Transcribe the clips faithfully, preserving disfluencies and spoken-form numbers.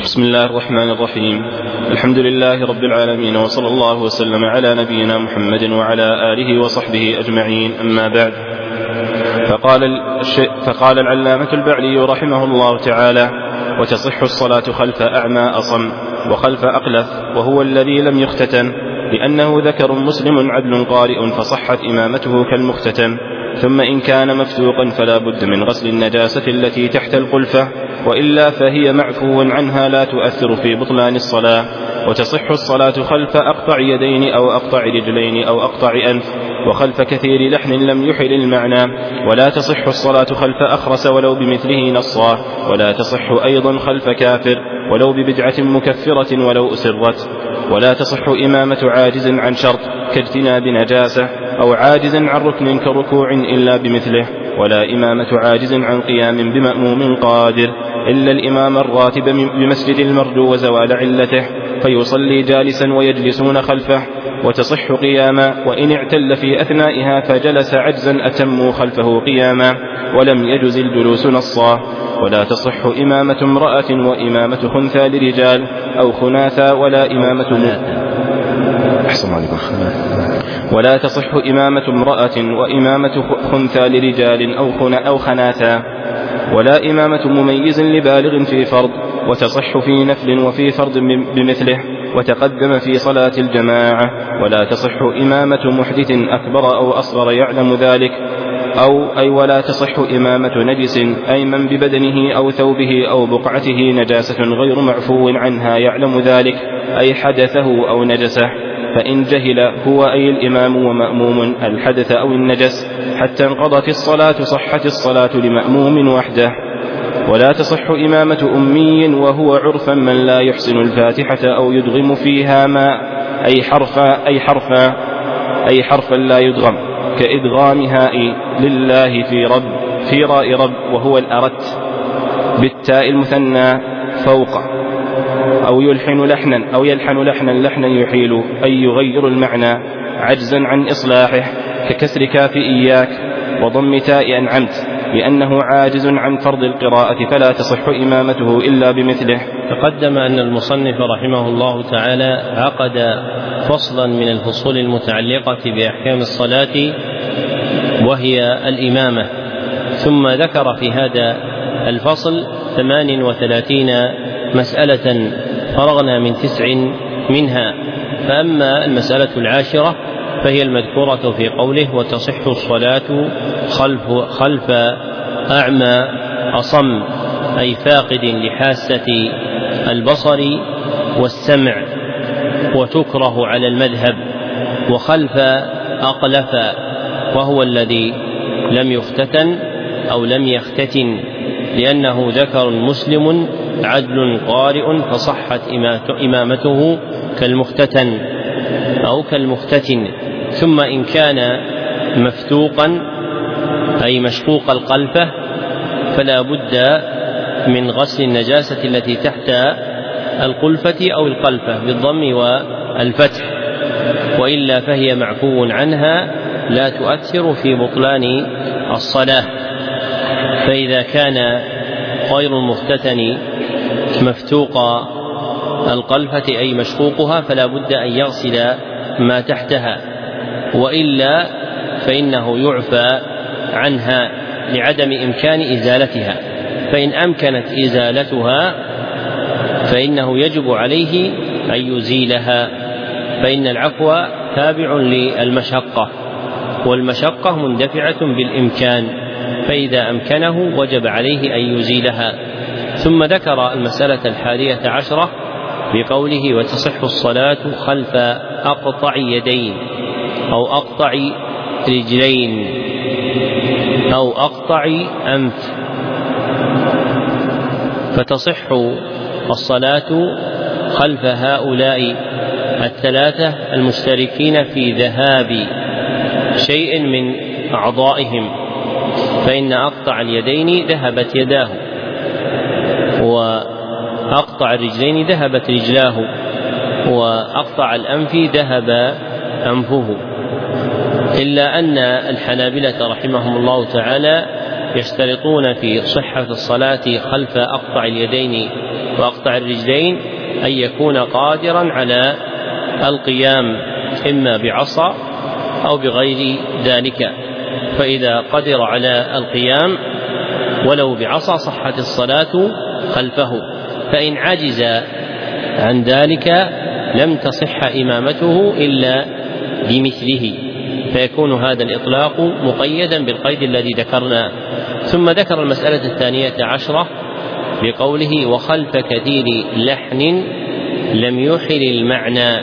بسم الله الرحمن الرحيم. الحمد لله رب العالمين، وصلى الله وسلم على نبينا محمد وعلى آله وصحبه أجمعين، أما بعد. فقال, فقال العلامة البعلي رحمه الله تعالى: وتصح الصلاة خلف أعمى أصم وخلف أقلف، وهو الذي لم يختتن، لأنه ذكر مسلم عدل قارئ فصحت إمامته كالمختتن. ثم إن كان مفتوقا فلا بد من غسل النجاسة التي تحت القلفة، وإلا فهي معفو عنها لا تؤثر في بطلان الصلاة. وتصح الصلاة خلف أقطع يدين أو أقطع رجلين أو أقطع أنف، وخلف كثير لحن لم يحل المعنى. ولا تصح الصلاة خلف أخرس ولو بمثله نصا، ولا تصح أيضا خلف كافر ولو ببدعة مكفرة ولو أسرت. ولا تصح إمامة عاجز عن شرط كاجتناب نجاسة، أو عاجز عن ركن كركوع إلا بمثله. ولا إمامة عاجز عن قيام بمأموم قادر إلا الإمام الراتب بمسجد المرجو وزوال علته، فيصلي جالسا ويجلسون خلفه. وتصح قياما، وإن اعتل في أثنائها فجلس عجزا أتموا خلفه قياما، ولم يجز الجلوس نصا. ولا تصح إمامة امرأة وإمامة خنثى لرجال أو خناثى، ولا إمامة أحسن عليكم. ولا تصح إمامة امرأة وإمامة خنثى لرجال أو خنا أو خناثى، ولا إمامة مميز لبالغ في فرض. وتصح في نفل وفي فرض بمثله، وتقدم في صلاة الجماعة. ولا تصح إمامة محدث أكبر أو أصغر يعلم ذلك، أو أي ولا تصح إمامة نجس، أي من ببدنه أو ثوبه أو بقعته نجاسة غير معفو عنها يعلم ذلك، أي حدثه أو نجسه. فإن جهل هو أي الإمام ومأموم الحدث أو النجس حتى انقضت الصلاة صحت الصلاة لمأموم وحده. ولا تصح إمامة أمي وهو عرفا من لا يحسن الفاتحة أو يدغم فيها ما أي حرفا أي حرفا أي حرفا لا يدغم، كإدغامها لله في رب في راء رب وهو الأرت بالتاء المثنى فوق، أو يلحن لحنا أو يلحن لحنا لحنا يحيل أي يغير المعنى عجزا عن إصلاحه، ككسر كاف إياك وضم تاء أنعمت، لأنه عاجز عن فرض القراءة فلا تصح إمامته إلا بمثله. تقدم أن المصنف رحمه الله تعالى عقد فصلا من الفصول المتعلقة بأحكام الصلاة وهي الإمامة، ثم ذكر في هذا الفصل ثمان وثلاثين مسألة فرغنا من تسع منها. فأما المسألة العاشرة فهي المذكورة في قوله: وتصح الصلاة خلف, خلف أعمى أصم، أي فاقد لحاسة البصر والسمع، وتكره على المذهب. وخلف أقلف، وهو الذي لم يختتن أو لم يختتن، لأنه ذكر مسلم عدل قارئ فصحت إمامته كالمختتن أو كالمختتن. ثم إن كان مفتوقا أي مشقوق القلفة فلا بد من غسل النجاسة التي تحت القلفة أو القلفة بالضم والفتح، وإلا فهي معفو عنها لا تؤثر في بطلان الصلاة. فإذا كان غير المختتن مفتوق القلفة أي مشقوقها فلا بد أن يغسل ما تحتها، وإلا فإنه يعفى عنها لعدم إمكان إزالتها. فإن أمكنت إزالتها فإنه يجب عليه أن يزيلها، فإن العفو تابع للمشقة، والمشقة مندفعة بالإمكان، فإذا أمكنه وجب عليه أن يزيلها. ثم ذكر المسألة الحادية عشرة بقوله: وتصح الصلاة خلف أقطع يدين أو أقطع رجلين أو أقطع أنف. فتصح الصلاة خلف هؤلاء الثلاثة المشتركين في ذهاب شيء من أعضائهم، فإن أقطع اليدين ذهبت يداه، وأقطع الرجلين ذهبت رجلاه، وأقطع الأنف ذهب أنفه. إلا أن الحنابلة رحمهم الله تعالى يشترطون في صحة الصلاة خلف أقطع اليدين وأقطع الرجلين أن يكون قادرا على القيام إما بعصا أو بغير ذلك، فإذا قدر على القيام ولو بعصا صحت الصلاة خلفه، فإن عجز عن ذلك لم تصح إمامته إلا بمثله، فيكون هذا الإطلاق مقيدا بالقيد الذي ذكرنا. ثم ذكر المسألة الثانية عشرة بقوله وخلف كثير لحن لم يحل المعنى،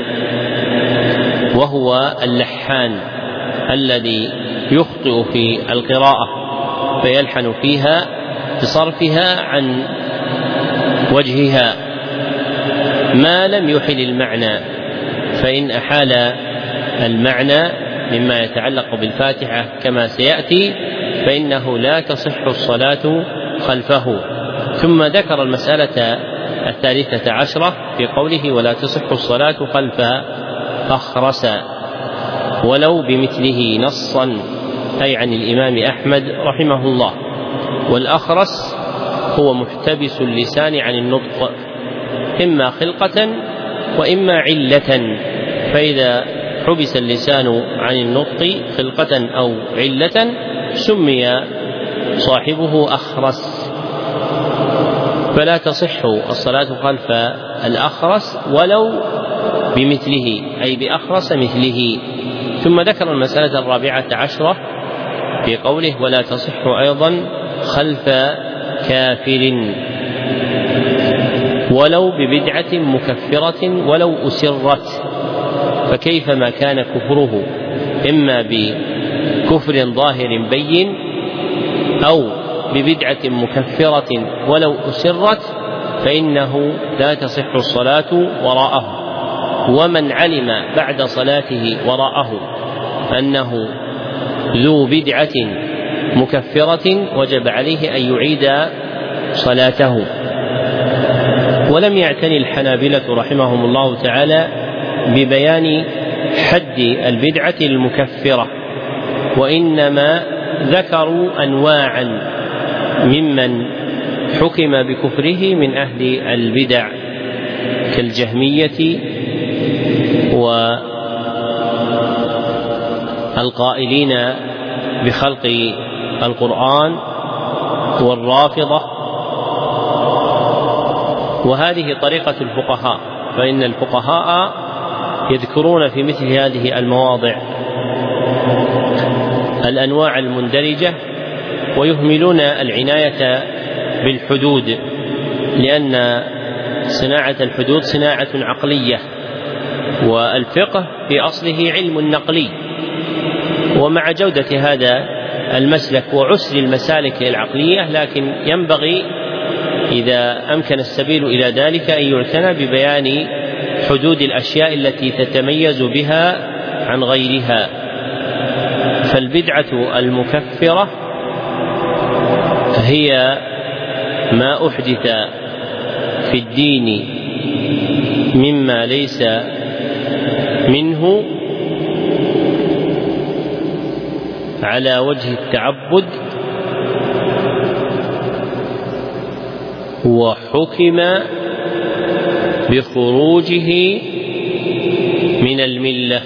وهو اللحان الذي يخطئ في القراءة فيلحن فيها بصرفها عن وجهها ما لم يحل المعنى، فإن أحال المعنى مما يتعلق بالفاتحة كما سيأتي فإنه لا تصح الصلاة خلفه. ثم ذكر المسألة الثالثة عشرة في قوله ولا تصح الصلاة خلف أخرس ولو بمثله نصا، أي عن الإمام أحمد رحمه الله. والأخرس هو محتبس اللسان عن النطق إما خلقة وإما علة، فإذا حبس اللسان عن النطق خلقة أو علة سمي صاحبه أخرس، فلا تصح الصلاة خلف الأخرس ولو بمثله أي بأخرس مثله. ثم ذكر المسألة الرابعة عشرة في قوله ولا تصح أيضا خلف كافر ولو ببدعة مكفرة ولو أسرت، فكيفما كان كفره إما بكفر ظاهر بين أو ببدعة مكفرة ولو أسرت فإنه لا تصح الصلاة وراءه. ومن علم بعد صلاته وراءه أنه ذو بدعة مكفرة وجب عليه أن يعيد صلاته. ولم يعتني الحنابلة رحمهم الله تعالى ببيان حد البدعة المكفرة، وإنما ذكروا أنواعا ممن حكم بكفره من أهل البدع كالجهمية والقائلين بخلق القرآن والرافضة، وهذه طريقة الفقهاء، فإن الفقهاء يذكرون في مثل هذه المواضع الأنواع المندرجة ويهملون العناية بالحدود، لأن صناعة الحدود صناعة عقلية، والفقه في أصله علم نقلي. ومع جودة هذا المسلك وعسر المسالك العقلية، لكن ينبغي إذا أمكن السبيل إلى ذلك أن يعتنى ببيان حدود الأشياء التي تتميز بها عن غيرها. فالبدعة المكفرة هي ما أحدث في الدين مما ليس منه على وجه التعبد وحكم بخروجه من الملة،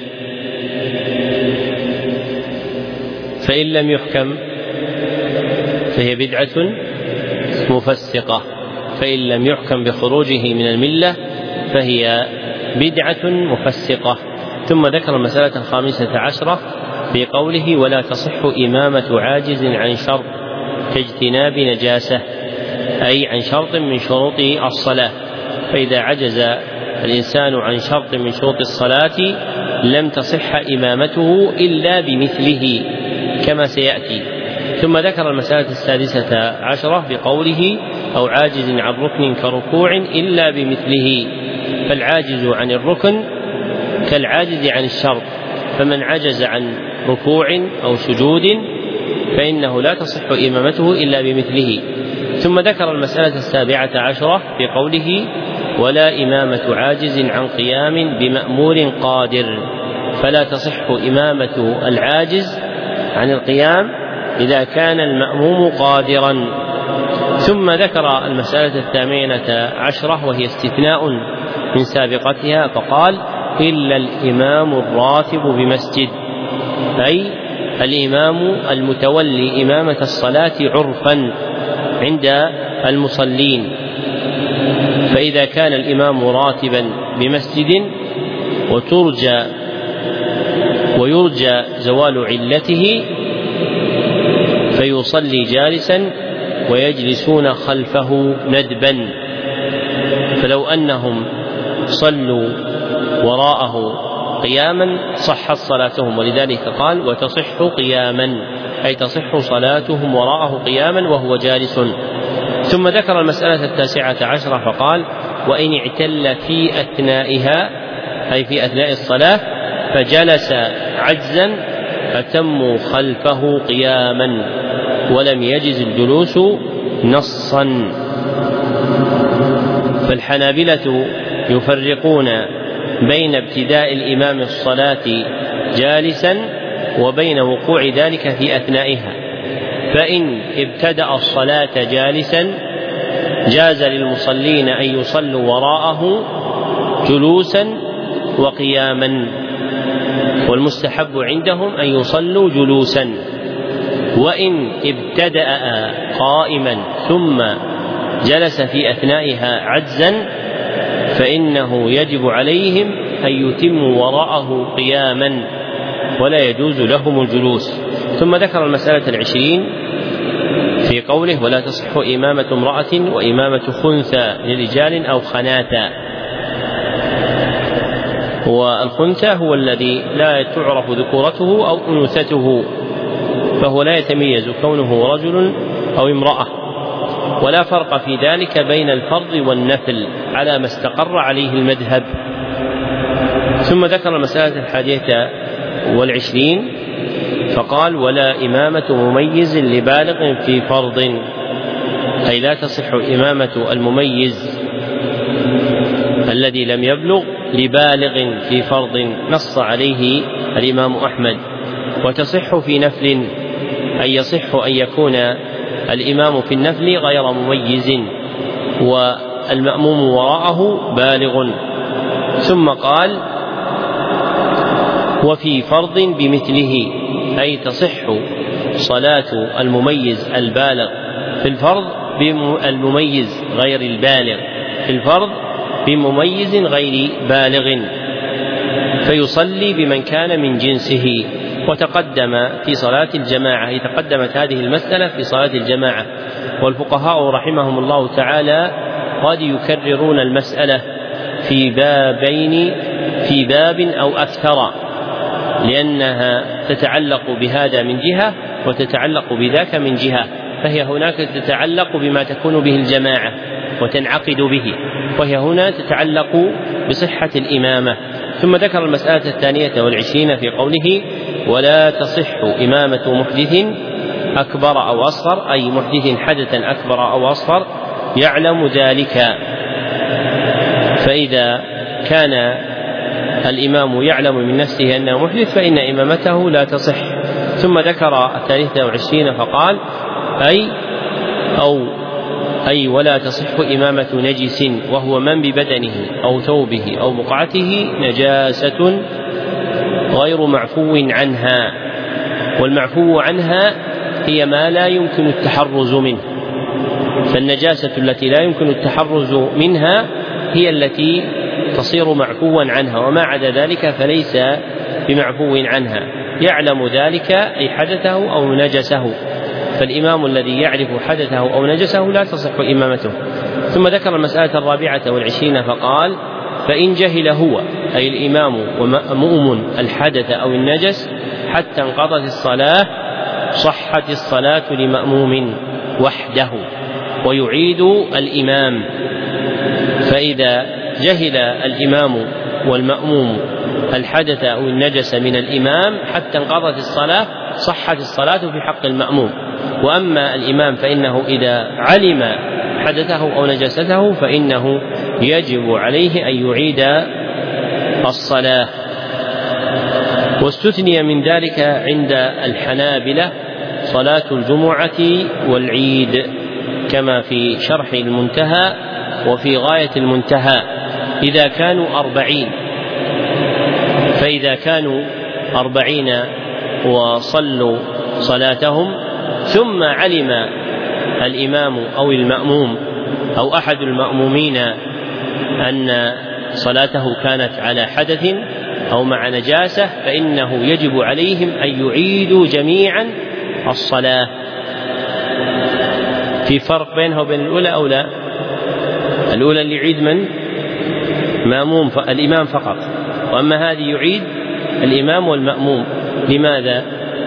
فإن لم يحكم فهي بدعة مفسقة، فإن لم يحكم بخروجه من الملة فهي بدعة مفسقة. ثم ذكر المسألة الخامسة عشرة في قوله ولا تصح إمامة عاجز عن شرط كاجتناب نجاسة، أي عن شرط من شروط الصلاة، فإذا عجز الإنسان عن شرط من شروط الصلاة لم تصح إمامته إلا بمثله كما سيأتي. ثم ذكر المسألة السادسة عشرة بقوله أو عاجز عن ركن كركوع إلا بمثله، فالعاجز عن الركن كالعاجز عن الشرط، فمن عجز عن ركوع أو سجود فإنه لا تصح إمامته إلا بمثله. ثم ذكر المسألة السابعة عشرة بقوله ولا إمامة عاجز عن قيام بمأمور قادر، فلا تصح إمامة العاجز عن القيام إذا كان المأموم قادرا، ثم ذكر المسألة الثامنة عشرة وهي استثناء من سابقتها، فقال إلا الإمام الراتب بمسجد، أي الإمام المتولي إمامة الصلاة عرفا عند المصلين. فإذا كان الإمام راتبا بمسجد وترجى ويرجى زوال علته فيصلي جالسا ويجلسون خلفه ندبا، فلو أنهم صلوا وراءه قياما صحت صلاتهم، ولذلك قال وتصح قياما، أي تصح صلاتهم وراءه قياما وهو جالس. ثم ذكر المسألة التاسعة عشرة فقال وإن اعتل في أثنائها، أي في أثناء الصلاة، فجلس عجزا أتموا خلفه قياما ولم يجز الجلوس نصا. فالحنابلة يفرقون بين ابتداء الإمام الصلاة جالسا وبين وقوع ذلك في أثنائها، فإن ابتدأ الصلاة جالسا جاز للمصلين أن يصلوا وراءه جلوسا وقياما، والمستحب عندهم أن يصلوا جلوسا. وإن ابتدأ قائما ثم جلس في أثنائها عجزا فإنه يجب عليهم أن يتموا وراءه قياما ولا يجوز لهم الجلوس. ثم ذكر المسألة العشرين في قوله ولا تصح إمامة امرأة وإمامة خنثى لرجال أو خناثى. والخنثى هو الذي لا تعرف ذكورته أو أنوثته، فهو لا يتميز كونه رجل أو امرأة، ولا فرق في ذلك بين الفرض والنفل على ما استقر عليه المذهب. ثم ذكر المسألة الحادية والعشرين فقال ولا إمامة مميز لبالغ في فرض، أي لا تصح إمامة المميز الذي لم يبلغ لبالغ في فرض، نص عليه الإمام أحمد. وتصح في نفل، أي يصح أن يكون الإمام في النفل غير مميز والمأموم وراءه بالغ. ثم قال وفي فرض بمثله، أي تصح صلاة المميز البالغ في الفرض بالمميز غير البالغ في الفرض بمميز غير بالغ، فيصلي بمن كان من جنسه. وتقدم في صلاة الجماعة، تقدمت هذه المسألة في صلاة الجماعة، والفقهاء رحمهم الله تعالى قد يكررون المسألة في بابين في باب أو أكثر، لأنها تتعلق بهذا من جهة وتتعلق بذاك من جهة، فهي هناك تتعلق بما تكون به الجماعة وتنعقد به، وهي هنا تتعلق بصحة الإمامة. ثم ذكر المسألة الثانية والعشرين في قوله ولا تصح إمامة محدث أكبر أو أصغر، أي محدث حدثا أكبر أو أصغر يعلم ذلك. فإذا كان الإمام يعلم من نفسه أنه محدث فإن إمامته لا تصح. ثم ذكر الثالثة والعشرين فقال أي أو أي ولا تصح إمامة نجس، وهو من ببدنه أو ثوبه أو بقعته نجاسة غير معفو عنها. والمعفو عنها هي ما لا يمكن التحرز منه، فالنجاسة التي لا يمكن التحرز منها هي التي تصير معفوا عنها، وما عدا ذلك فليس بمعفو عنها، يعلم ذلك أي حدثه أو نجسه. فالإمام الذي يعرف حدثه أو نجسه لا تصح إمامته. ثم ذكر المسألة الرابعة والعشرين فقال فإن جهل هو، أي الإمام ومأموم الحدث أو النجس حتى انقضت الصلاة صحت الصلاة لمأموم وحده ويعيد الإمام. فإذا جهل الإمام والمأموم الحدث أو النجس من الإمام حتى انقضت الصلاة صحت الصلاة في حق المأموم. وأما الإمام فإنه إذا علم حدثه أو نجسته فإنه يجب عليه أن يعيد الصلاة. واستثني من ذلك عند الحنابلة صلاة الجمعة والعيد، كما في شرح المنتهى وفي غاية المنتهى إذا كانوا أربعين. فإذا كانوا أربعين وصلوا صلاتهم ثم علم الإمام أو المأموم أو أحد المأمومين أن صلاته كانت على حدث أو مع نجاسة فإنه يجب عليهم أن يعيدوا جميعا الصلاة. في فرق بينها وبين الأولى أو لا؟ الأولى اللي يعيد من؟ مأموم الإمام فقط، وأما هذه يعيد الإمام والمأموم. لماذا؟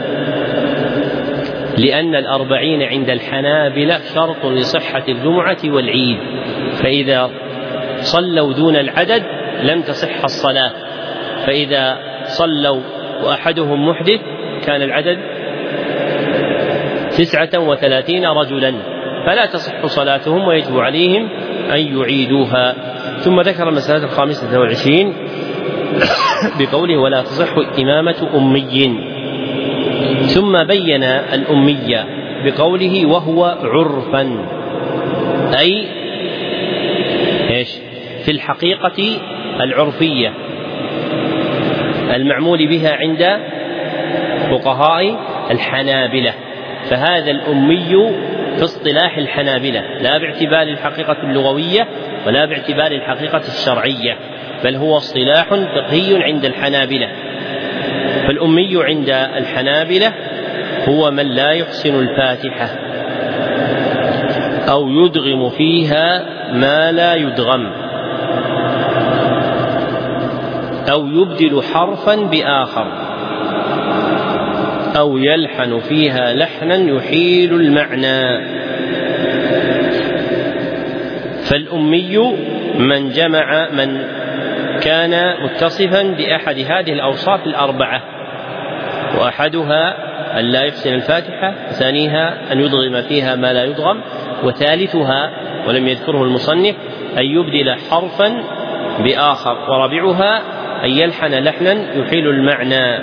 لأن الأربعين عند الحنابلة شرط لصحة الجمعة والعيد، فإذا صلوا دون العدد لم تصح الصلاة، فإذا صلوا وأحدهم محدث كان العدد تسعة وثلاثين رجلا فلا تصح صلاتهم ويجب عليهم أن يعيدوها. ثم ذكر المسألة الخامسة والعشرين بقوله ولا تصح إمامة أمي، ثم بين الأمية بقوله وهو عرفا، أي إيش؟ في الحقيقة العرفية المعمول بها عند فقهاء الحنابلة، فهذا الأمي في اصطلاح الحنابلة لا باعتبار الحقيقة اللغوية ولا باعتبار الحقيقة الشرعية، بل هو اصطلاح فقهي عند الحنابلة. فالأمي عند الحنابلة هو من لا يحسن الفاتحة أو يدغم فيها ما لا يدغم أو يبدل حرفا بآخر أو يلحن فيها لحنا يحيل المعنى. فالأمي من جمع من كان متصفا بأحد هذه الأوصاف الأربعة، وأحدها أن لا يحسن الفاتحة، وثانيها أن يدغم فيها ما لا يدغم، وثالثها ولم يذكره المصنف أن يبدل حرفا بآخر، ورابعها أن يلحن لحنا يحيل المعنى.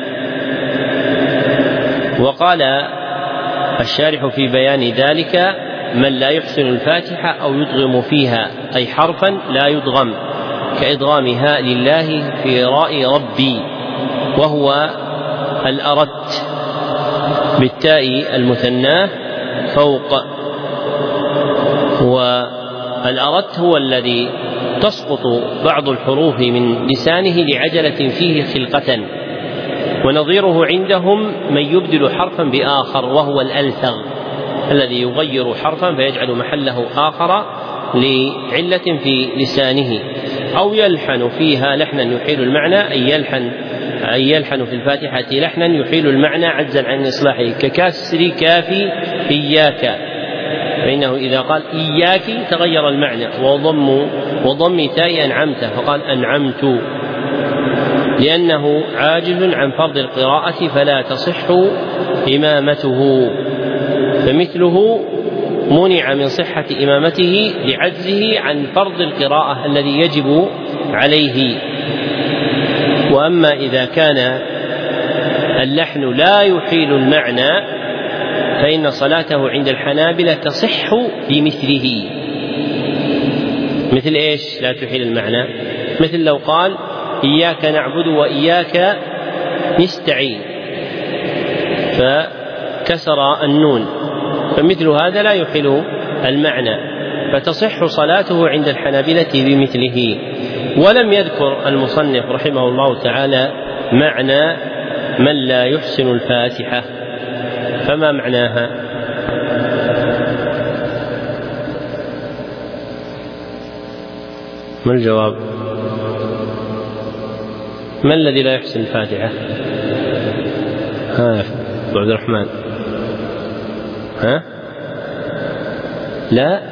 وقال الشارح في بيان ذلك من لا يحسن الفاتحة أو يدغم فيها أي حرفا لا يدغم كإدغامها لله في راء ربي، وهو الأردت بالتاء المثناه فوق، والأردت هو الذي تسقط بعض الحروف من لسانه لعجلة فيه خلقة، ونظيره عندهم من يبدل حرفا بآخر وهو الألثغ الذي يغير حرفا فيجعل محله آخر لعلة في لسانه، أو يلحن فيها لحنا يحيل المعنى أي يلحن أي يلحن في الفاتحة لحنا يحيل المعنى عجزا عن إصلاحه ككسر كافي إياك، فإنه إذا قال إياك تغير المعنى، وضم وضم تاء أنعمت فقال أنعمت، لأنه عاجز عن فرض القراءة فلا تصح إمامته، فمثله منع من صحة إمامته لعجزه عن فرض القراءة الذي يجب عليه. وأما إذا كان اللحن لا يحيل المعنى فإن صلاته عند الحنابلة تصح بمثله. مثل إيش لا تحيل المعنى؟ مثل لو قال إياك نعبد وإياك نستعين فكسر النون، فمثل هذا لا يحيل المعنى، فتصح صلاته عند الحنابلة بمثله. ولم يذكر المصنف رحمه الله تعالى معنى من لا يحسن الفاتحة، فما معناها؟ ما الجواب؟ ما الذي لا يحسن الفاتحة؟ ها أبو عبد الرحمن، ها؟ لا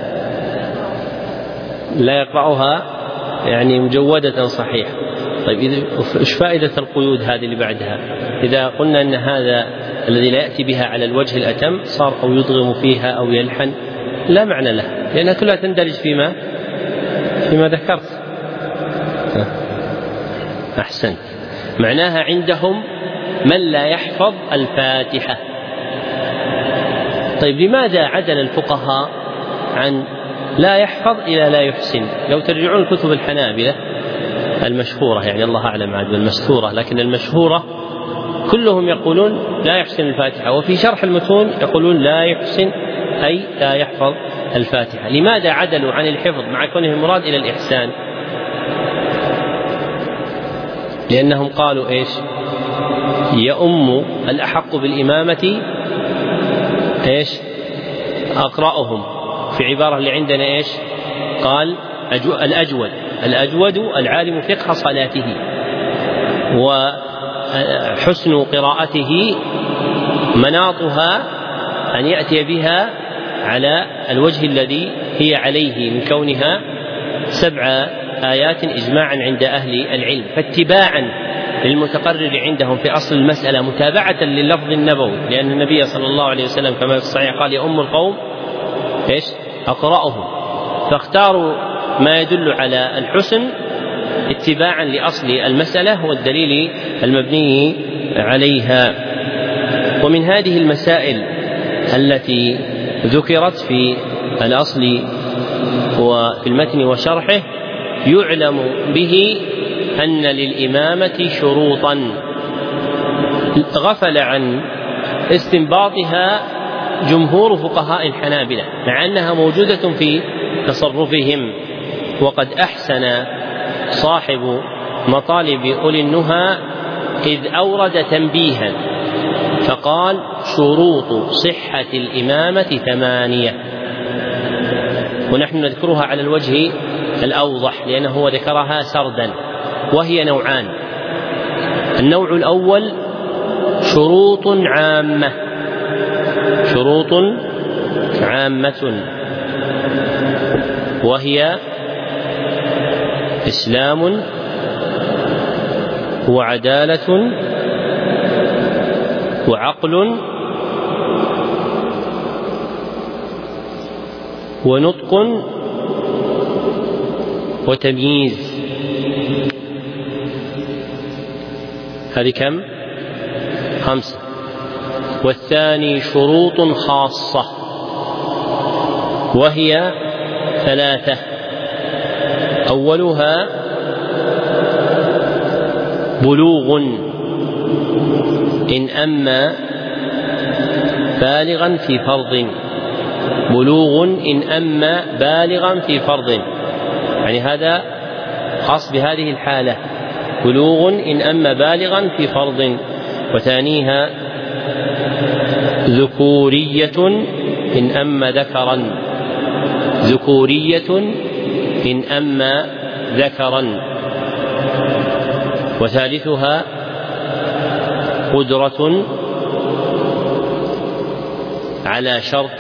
لا يقرأها يعني مجودة صحيح. طيب إذا إيش فائدة القيود هذه اللي بعدها؟ إذا قلنا أن هذا الذي لا يأتي بها على الوجه الأتم صار أو يدغم فيها أو يلحن لا معنى له، لأنها كلها تندرج فيما فيما ذكرت. أحسنت، معناها عندهم من لا يحفظ الفاتحة. طيب لماذا عدل الفقهاء عن لا يحفظ إلى لا يحسن. لو ترجعون الكتب الحنابلة المشهورة، يعني الله أعلم عاد بالمستورة، لكن المشهورة كلهم يقولون لا يحسن الفاتحة، وفي شرح المتون يقولون لا يحسن أي لا يحفظ الفاتحة. لماذا عدلوا عن الحفظ مع كونه المراد إلى الإحسان؟ لأنهم قالوا إيش؟ يؤم الأحق بالإمامة إيش؟ أقرأهم. في عبارة اللي عندنا إيش؟ قال الأجود الأجود العالم فقه صلاته، وحسن قراءته مناطها أن يأتي بها على الوجه الذي هي عليه من كونها سبع آيات إجماعا عند أهل العلم. فاتباعا للمتقرر عندهم في أصل المسألة متابعة لللفظ النبوي، لأن النبي صلى الله عليه وسلم كما في الصحيح قال يؤم القوم إيش؟ أقرأهم، فاختاروا ما يدل على الحسن اتباعا لأصل المسألة والدليل المبني عليها. ومن هذه المسائل التي ذكرت في الأصل وفي المتن وشرحه يعلم به أن للإمامة شروطا غفل عن استنباطها جمهور فقهاء الحنابلة، مع أنها موجودة في تصرفهم. وقد أحسن صاحب مطالب أولي النهى إذ أورد تنبيها فقال شروط صحة الإمامة ثمانية، ونحن نذكرها على الوجه الأوضح لأنه ذكرها سردا، وهي نوعان. النوع الأول شروط عامة، شروط عامة وهي إسلام وعدالة وعقل ونطق وتمييز. هذه كم؟ خمسة. والثاني شروط خاصة وهي ثلاثة. أولها بلوغ إن أما بالغا في فرض، بلوغ إن أما بالغا في فرض، يعني هذا خاص بهذه الحالة، بلوغ إن أما بالغا في فرض. وثانيها ذكورية إن أما ذكرا، ذكورية إن أما ذكرا. وثالثها قدرة على شرط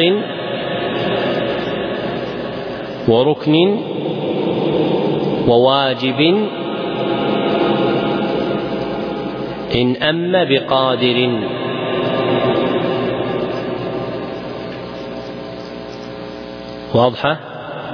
وركن وواجب إن أما بقادر. واضحة؟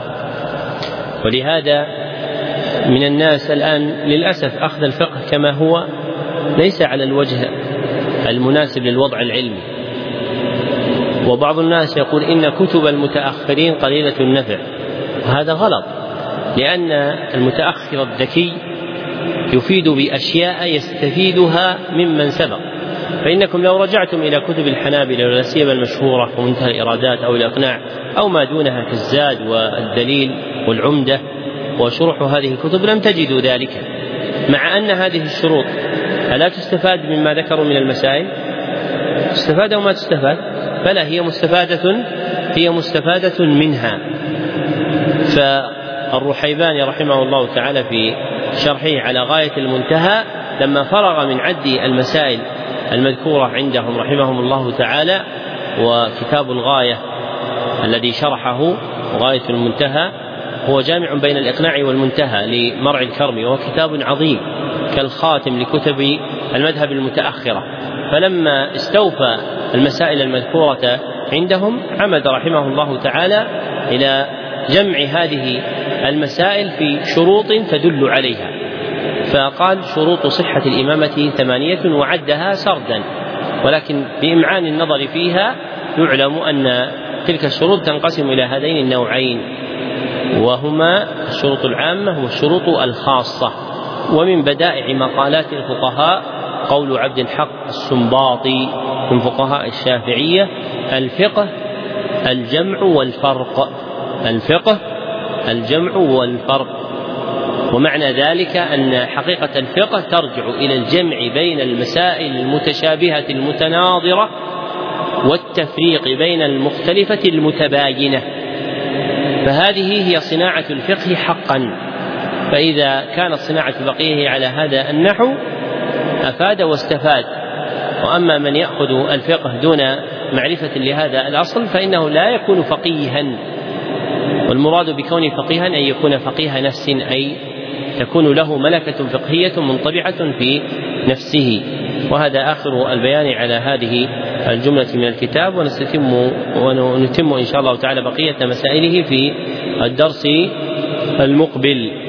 ولهذا من الناس الآن للأسف أخذ الفقه كما هو ليس على الوجه المناسب للوضع العلمي، وبعض الناس يقول إن كتب المتأخرين قليلة النفع، وهذا غلط، لأن المتأخر الذكي يفيد بأشياء يستفيدها ممن سبق. فإنكم لو رجعتم إلى كتب الحنابلة ولا سيما المشهورة ومنتهى الإرادات أو الإقناع أو ما دونها كالزاد والدليل والعمدة وشروح هذه الكتب لم تجدوا ذلك، مع أن هذه الشروط ألا تستفاد مما ذكروا من المسائل؟ تستفاد وما تستفاد؟ بلى هي مستفادة، هي مستفادة منها. فالرحيباني رحمه الله تعالى في شرحه على غاية المنتهى لما فرغ من عد المسائل المذكورة عندهم رحمهم الله تعالى، وكتاب الغاية الذي شرحه غاية المنتهى هو جامع بين الإقناع والمنتهى لمرع الكرمي، وهو كتاب عظيم كالخاتم لكتب المذهب المتأخرة. فلما استوفى المسائل المذكورة عندهم عمد رحمه الله تعالى إلى جمع هذه المسائل في شروط تدل عليها، فقال شروط صحة الإمامة ثمانية وعدها سردا، ولكن بإمعان النظر فيها يعلم أن تلك الشروط تنقسم إلى هذين النوعين، وهما الشروط العامة والشروط الخاصة. ومن بدائع مقالات الفقهاء قول عبد الحق السنباطي من فقهاء الشافعية: الفقه الجمع والفرق. الفقه الجمع والفرق. ومعنى ذلك أن حقيقة الفقه ترجع إلى الجمع بين المسائل المتشابهة المتناظرة والتفريق بين المختلفة المتباينة، فهذه هي صناعة الفقه حقا. فإذا كانت صناعة الفقيه على هذا النحو أفاد واستفاد. وأما من يأخذ الفقه دون معرفة لهذا الأصل فإنه لا يكون فقيها، والمراد بكون فقيها أن يكون فقيه نفس، أي تكون له ملكة فقهية منطبعة في نفسه. وهذا آخر البيان على هذه الجملة من الكتاب، ونستتم ونتم إن شاء الله تعالى بقية مسائله في الدرس المقبل.